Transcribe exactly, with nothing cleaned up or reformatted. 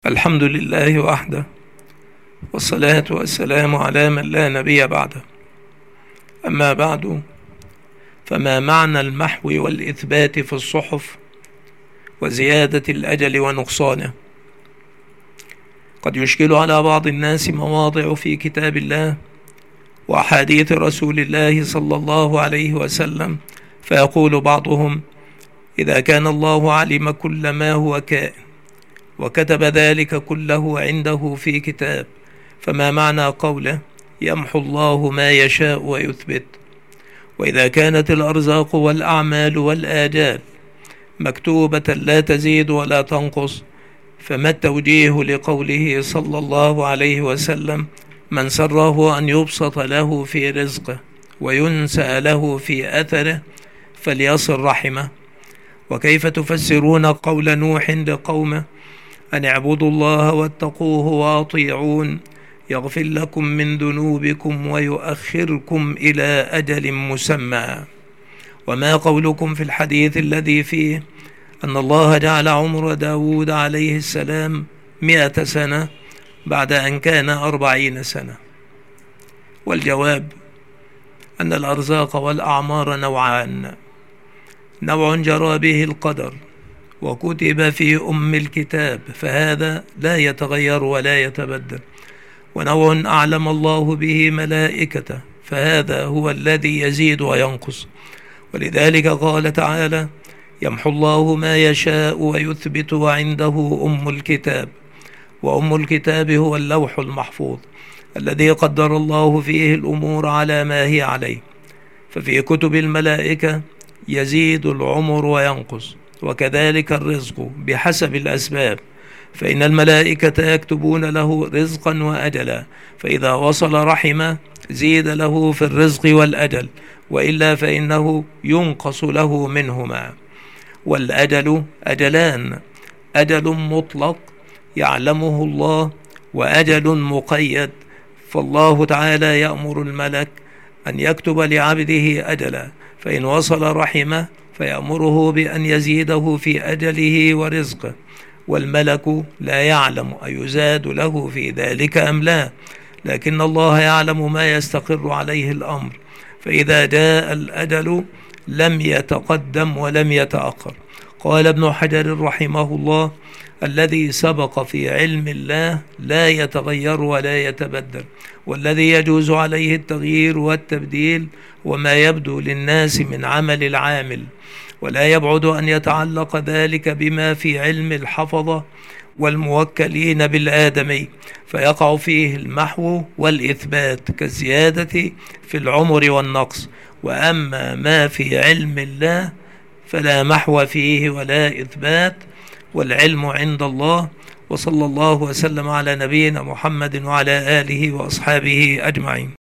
الحمد لله وحده، والصلاة والسلام على من لا نبي بعده. أما بعد، فما معنى المحو والإثبات في الصحف وزيادة الأجل ونقصانه؟ قد يشكل على بعض الناس مواضع في كتاب الله وأحاديث رسول الله صلى الله عليه وسلم، فيقول بعضهم: إذا كان الله علم كل ما هو كائن وكتب ذلك كله عنده في كتاب، فما معنى قوله يمحو الله ما يشاء ويثبت؟ وإذا كانت الأرزاق والأعمال والآجال مكتوبة لا تزيد ولا تنقص، فما التوجيه لقوله صلى الله عليه وسلم: من سره أن يبسط له في رزقه وينسأ له في أثره فليصل رحمه؟ وكيف تفسرون قول نوح لقومه: أن اعبدوا الله واتقوه وأطيعون يغفر لكم من ذنوبكم ويؤخركم إلى أجل مسمى؟ وما قولكم في الحديث الذي فيه أن الله جعل عمر داود عليه السلام مئة سنة بعد أن كان أربعين سنة؟ والجواب أن الأرزاق والأعمار نوعان: نوع جرى به القدر وكتب في أم الكتاب فهذا لا يتغير ولا يتبدل، ونوع أعلم الله به ملائكته فهذا هو الذي يزيد وينقص. ولذلك قال تعالى: يمحو الله ما يشاء ويثبت وعنده أم الكتاب. وأم الكتاب هو اللوح المحفوظ الذي قدر الله فيه الأمور على ما هي عليه. ففي كتب الملائكة يزيد العمر وينقص، وكذلك الرزق بحسب الأسباب، فإن الملائكة يكتبون له رزقا وأجلا، فإذا وصل رحمه زيد له في الرزق والأجل، وإلا فإنه ينقص له منهما. والأجل أجلان: أجل مطلق يعلمه الله، وأجل مقيد، فالله تعالى يأمر الملك أن يكتب لعبده أجلا، فإن وصل رحمه فيأمره بأن يزيده في أجله ورزقه، والملك لا يعلم أيزاد له في ذلك أم لا، لكن الله يعلم ما يستقر عليه الأمر، فإذا جاء الأجل لم يتقدم ولم يتأخر. قال ابن حجر رحمه الله: الذي سبق في علم الله لا يتغير ولا يتبدل، والذي يجوز عليه التغيير والتبديل وما يبدو للناس من عمل العامل، ولا يبعد أن يتعلق ذلك بما في علم الحفظة والموكلين بالآدمي، فيقع فيه المحو والإثبات كالزيادة في العمر والنقص. وأما ما في علم الله فلا محو فيه ولا إثبات، والعلم عند الله. وصلى الله وسلم على نبينا محمد وعلى آله وأصحابه أجمعين.